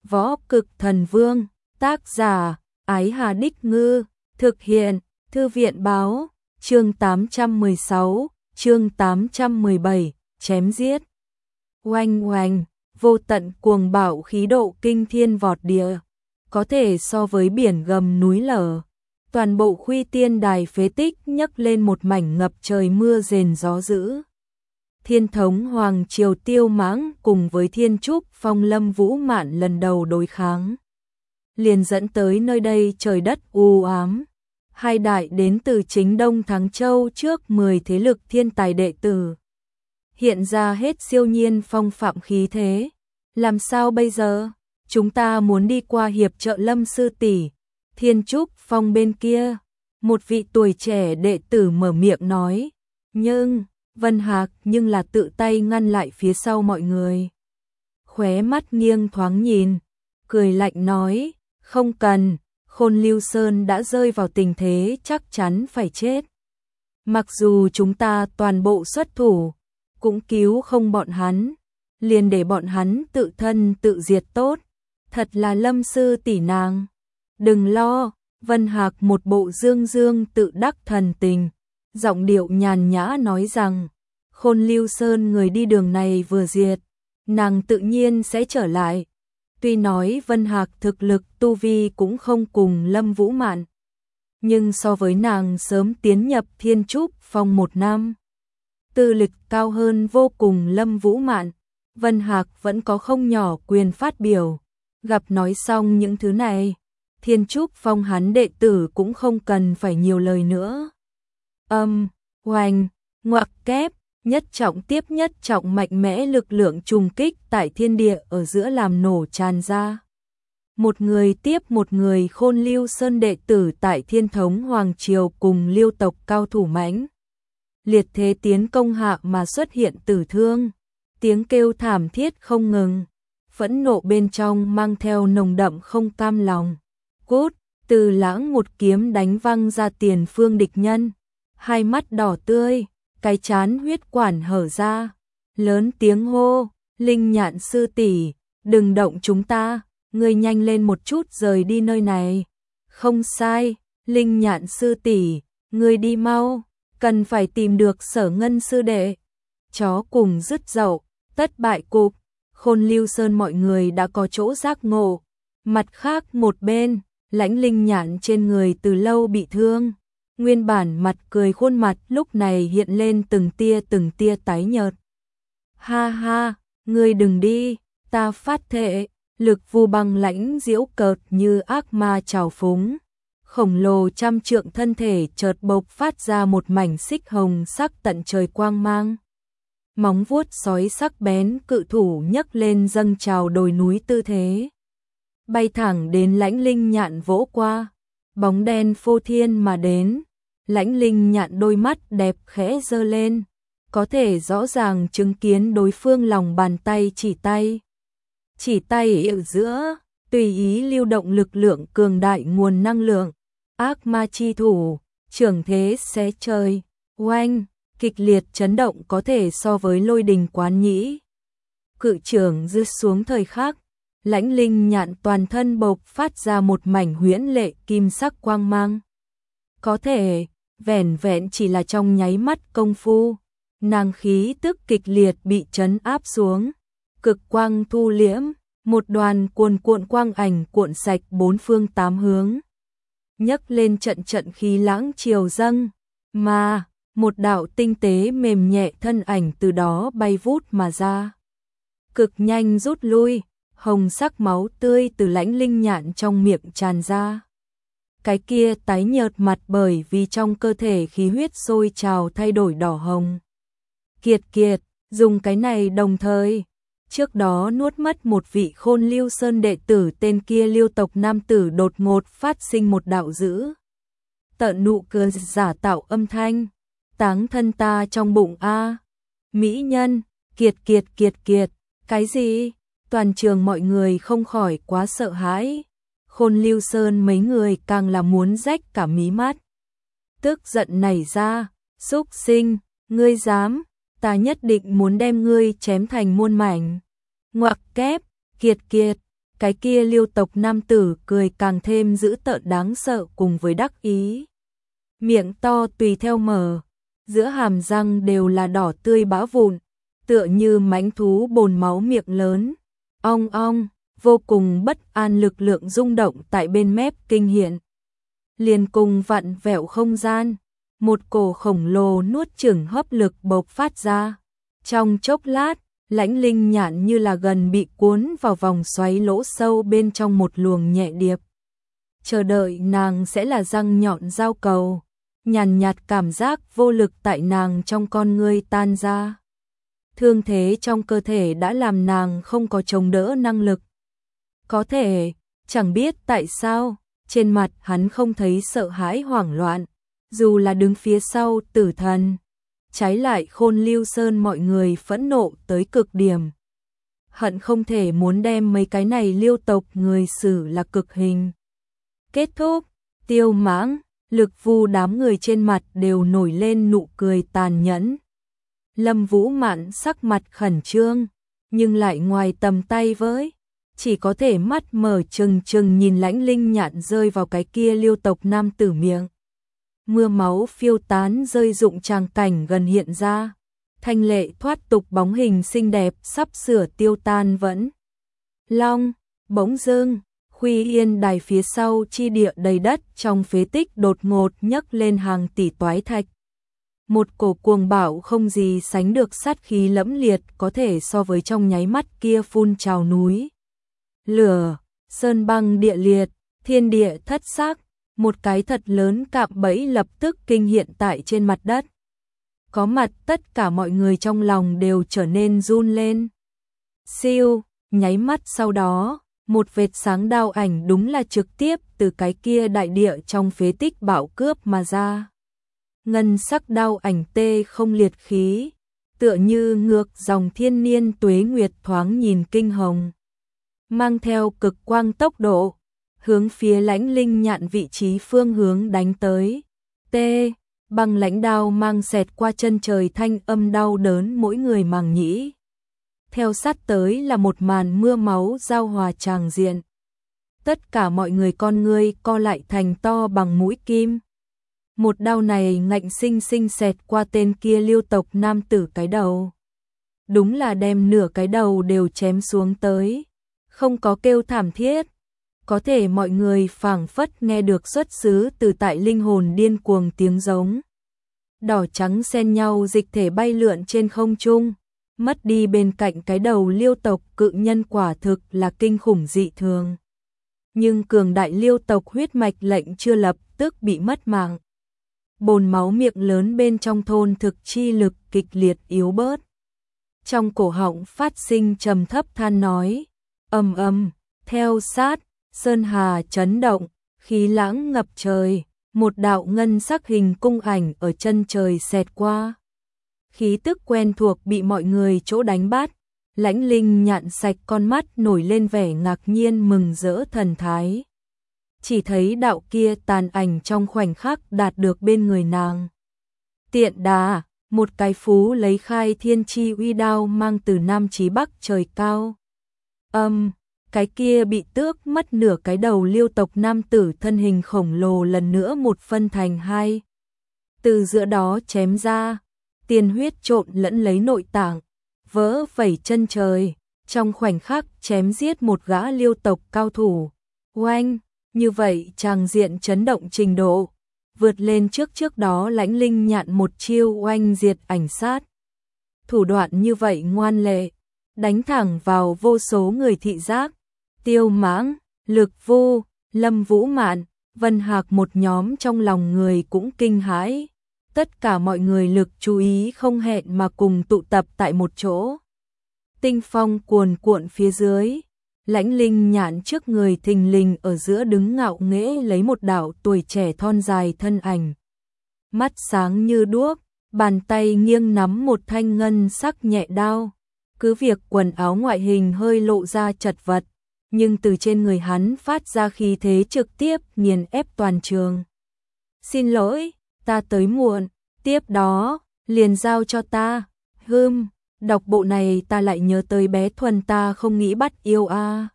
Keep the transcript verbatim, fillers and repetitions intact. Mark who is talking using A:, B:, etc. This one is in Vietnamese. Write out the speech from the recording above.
A: Võ Cực Thần Vương, tác giả, Ái Hà Đích Ngư, thực hiện, Thư viện Báo, chương tám trăm mười sáu, chương tám trăm mười bảy, chém giết. Oanh oanh, vô tận cuồng bạo khí độ kinh thiên vọt địa, có thể so với biển gầm núi lở. Toàn bộ Khuy Tiên Đài phế tích nhấc lên một mảnh ngập trời mưa rền gió dữ. Thiên thống Hoàng Triều Tiêu Mãng cùng với Thiên Trúc Phong Lâm Vũ Mạn lần đầu đối kháng, liền dẫn tới nơi đây trời đất u ám. Hai đại đến từ chính Đông Thắng Châu trước mười thế lực thiên tài đệ tử, hiện ra hết siêu nhiên phong phạm khí thế. Làm sao bây giờ? Chúng ta muốn đi qua hiệp trợ Lâm sư tỷ. Thiên Trúc Phong bên kia, một vị tuổi trẻ đệ tử mở miệng nói, nhưng Vân Hạc nhưng là tự tay ngăn lại phía sau mọi người. Khóe mắt nghiêng thoáng nhìn, cười lạnh nói, không cần, Khôn Lưu Sơn đã rơi vào tình thế chắc chắn phải chết. Mặc dù chúng ta toàn bộ xuất thủ, cũng cứu không bọn hắn, liền để bọn hắn tự thân tự diệt tốt. Thật là Lâm sư tỷ nàng. Đừng lo, Vân Hạc một bộ dương dương tự đắc thần tình, giọng điệu nhàn nhã nói rằng, Khôn Lưu Sơn người đi đường này vừa diệt, nàng tự nhiên sẽ trở lại. Tuy nói Vân Hạc thực lực tu vi cũng không cùng Lâm Vũ Mạn, nhưng so với nàng sớm tiến nhập Thiên Trúc Phong một năm, tư lịch cao hơn vô cùng Lâm Vũ Mạn, Vân Hạc vẫn có không nhỏ quyền phát biểu. Gặp nói xong những thứ này, Thiên Trúc Phong hắn đệ tử cũng không cần phải nhiều lời nữa. Âm, oanh, ngoặc kép, nhất trọng tiếp nhất trọng mạnh mẽ lực lượng trùng kích tại thiên địa ở giữa làm nổ tràn ra. Một người tiếp một người Khôn Lưu Sơn đệ tử tại Thiên thống Hoàng Triều cùng Liêu tộc cao thủ mãnh liệt thế tiến công hạ mà xuất hiện tử thương, tiếng kêu thảm thiết không ngừng, phẫn nộ bên trong mang theo nồng đậm không cam lòng. Cút, Từ Lãng một kiếm đánh văng ra tiền phương địch nhân, hai mắt đỏ tươi, cái chán huyết quản hở ra, lớn tiếng hô, Linh Nhạn sư tỷ, đừng động chúng ta, ngươi nhanh lên một chút rời đi nơi này. Không sai, Linh Nhạn sư tỷ, ngươi đi mau, cần phải tìm được Sở Ngân sư đệ. Chó cùng dứt dậu, tất bại cục. Khôn Lưu Sơn mọi người đã có chỗ giác ngộ. Mặt khác một bên, Lãnh Linh Nhạn trên người từ lâu bị thương, nguyên bản mặt cười khuôn mặt lúc này hiện lên từng tia từng tia tái nhợt. Ha ha, ngươi đừng đi, ta phát thệ. Lực Vu Băng lãnh diễu cợt như ác ma trào phúng, khổng lồ trăm trượng thân thể chợt bộc phát ra một mảnh xích hồng sắc tận trời quang mang. Móng vuốt sói sắc bén cự thủ nhấc lên dâng trào đồi núi tư thế, bay thẳng đến Lãnh Linh Nhạn vỗ qua, bóng đen phô thiên mà đến. Lãnh Linh Nhạn đôi mắt đẹp khẽ giơ lên, có thể rõ ràng chứng kiến đối phương lòng bàn tay chỉ tay. Chỉ tay ở giữa, tùy ý lưu động lực lượng cường đại nguồn năng lượng, ác ma chi thủ, trưởng thế xé trời, oanh, kịch liệt chấn động có thể so với lôi đình quán nhĩ. Cự trưởng rơi xuống thời khắc, Lãnh Linh Nhạn toàn thân bộc phát ra một mảnh huyễn lệ kim sắc quang mang. Có thể, vẻn vẹn chỉ là trong nháy mắt công phu, nàng khí tức kịch liệt bị trấn áp xuống. Cực quang thu liễm, một đoàn cuồn cuộn quang ảnh cuộn sạch bốn phương tám hướng, nhấc lên trận trận khí lãng triều dâng, mà một đạo tinh tế mềm nhẹ thân ảnh từ đó bay vút mà ra. Cực nhanh rút lui, hồng sắc máu tươi từ Lãnh Linh Nhạn trong miệng tràn ra. Cái kia tái nhợt mặt bởi vì trong cơ thể khí huyết sôi trào thay đổi đỏ hồng. Kiệt kiệt, dùng cái này đồng thời. Trước đó nuốt mất một vị Khôn Lưu Sơn đệ tử tên kia Liêu tộc nam tử đột ngột phát sinh một đạo dữ tợn nụ cười giả tạo âm thanh, táng thân ta trong bụng a. Mỹ nhân, kiệt kiệt kiệt kiệt, cái gì? Toàn trường mọi người không khỏi quá sợ hãi. Khôn Lưu Sơn mấy người càng là muốn rách cả mí mắt. Tức giận nảy ra, xúc sinh, ngươi dám, ta nhất định muốn đem ngươi chém thành muôn mảnh. Ngoặc kép, kiệt kiệt, cái kia Liêu tộc nam tử cười càng thêm dữ tợn đáng sợ cùng với đắc ý. Miệng to tùy theo mở, giữa hàm răng đều là đỏ tươi bã vụn, tựa như mãnh thú bồn máu miệng lớn. Ong ong, vô cùng bất an lực lượng rung động tại bên mép kinh hiện. Liền cùng vặn vẹo không gian, một cổ khổng lồ nuốt chửng hấp lực bộc phát ra. Trong chốc lát, Lãnh Linh Nhạn như là gần bị cuốn vào vòng xoáy lỗ sâu bên trong một luồng nhẹ điệp. Chờ đợi nàng sẽ là răng nhọn dao cầu, nhàn nhạt cảm giác vô lực tại nàng trong con ngươi tan ra. Thương thế trong cơ thể đã làm nàng không có chống đỡ năng lực. Có thể, chẳng biết tại sao, trên mặt hắn không thấy sợ hãi hoảng loạn, dù là đứng phía sau Tử Thần. Trái lại Khôn Lưu Sơn mọi người phẫn nộ tới cực điểm. Hận không thể muốn đem mấy cái này Liêu tộc người xử là cực hình. Kết thúc, Tiêu Mãng, Lực Vu đám người trên mặt đều nổi lên nụ cười tàn nhẫn. Lâm Vũ Mạn sắc mặt khẩn trương, nhưng lại ngoài tầm tay với, chỉ có thể mắt mở trừng trừng nhìn Lãnh Linh Nhạn rơi vào cái kia Liêu tộc nam tử miệng. Mưa máu phiêu tán rơi rụng tràng cảnh gần hiện ra, thanh lệ thoát tục bóng hình xinh đẹp sắp sửa tiêu tan vẫn. Long, bỗng dưng, Khuy Yên đài phía sau chi địa đầy đất trong phế tích đột ngột nhấc lên hàng tỷ toái thạch. Một cổ cuồng bạo không gì sánh được sát khí lẫm liệt có thể so với trong nháy mắt kia phun trào núi. Lửa, sơn băng địa liệt, thiên địa thất sắc, một cái thật lớn cạm bẫy lập tức kinh hiện tại trên mặt đất. Có mặt tất cả mọi người trong lòng đều trở nên run lên. Siêu, nháy mắt sau đó, một vệt sáng đao ảnh đúng là trực tiếp từ cái kia đại địa trong phế tích bạo cướp mà ra. Ngân sắc đao ảnh tê không liệt khí, tựa như ngược dòng thiên niên tuế nguyệt thoáng nhìn kinh hồng. Mang theo cực quang tốc độ, hướng phía Lãnh Linh Nhạn vị trí phương hướng đánh tới. Tê, băng lãnh đao mang xẹt qua chân trời thanh âm đau đớn mỗi người màng nhĩ. Theo sát tới là một màn mưa máu giao hòa tràng diện. Tất cả mọi người con ngươi co lại thành to bằng mũi kim. Một đao này ngạnh sinh sinh xẹt qua tên kia Liêu tộc nam tử cái đầu. Đúng là đem nửa cái đầu đều chém xuống tới. Không có kêu thảm thiết. Có thể mọi người phảng phất nghe được xuất xứ từ tại linh hồn điên cuồng tiếng giống. Đỏ trắng xen nhau dịch thể bay lượn trên không trung. Mất đi bên cạnh cái đầu Liêu tộc cự nhân quả thực là kinh khủng dị thường. Nhưng cường đại Liêu tộc huyết mạch lệnh chưa lập tức bị mất mạng. Bồn máu miệng lớn bên trong thôn thực chi lực kịch liệt yếu bớt. Trong cổ họng phát sinh trầm thấp than nói, ầm ầm, theo sát, sơn hà chấn động, khí lãng ngập trời, một đạo ngân sắc hình cung ảnh ở chân trời xẹt qua. Khí tức quen thuộc bị mọi người chỗ đánh bắt, Lãnh Linh Nhạn sạch con mắt nổi lên vẻ ngạc nhiên mừng rỡ thần thái. Chỉ thấy đạo kia tàn ảnh trong khoảnh khắc đạt được bên người nàng. Tiện đà, một cái phú lấy khai thiên chi uy đao mang từ Nam chí Bắc trời cao. Âm, um, cái kia bị tước mất nửa cái đầu Liêu tộc nam tử thân hình khổng lồ lần nữa một phân thành hai. Từ giữa đó chém ra, tiền huyết trộn lẫn lấy nội tạng, vỡ vẩy chân trời, trong khoảnh khắc chém giết một gã Liêu tộc cao thủ. Oanh! Như vậy tràng diện chấn động trình độ, vượt lên trước trước đó Lãnh Linh Nhạn một chiêu oanh diệt ảnh sát. Thủ đoạn như vậy ngoan lệ, đánh thẳng vào vô số người thị giác. Tiêu Mãng, Lực Vu, Lâm Vũ Mạn, Vân Hạc một nhóm trong lòng người cũng kinh hãi. Tất cả mọi người lực chú ý không hẹn mà cùng tụ tập tại một chỗ. Tinh phong cuồn cuộn phía dưới. Lãnh Linh Nhạn trước người thình lình ở giữa đứng ngạo nghễ lấy một đạo tuổi trẻ thon dài thân ảnh. Mắt sáng như đuốc, bàn tay nghiêng nắm một thanh ngân sắc nhẹ đao. Cứ việc quần áo ngoại hình hơi lộ ra chật vật, nhưng từ trên người hắn phát ra khí thế trực tiếp nghiền ép toàn trường. Xin lỗi, ta tới muộn, tiếp đó, liền giao cho ta. Hừm, đọc bộ này ta lại nhớ tới bé Thuần ta không nghĩ bắt yêu a. À.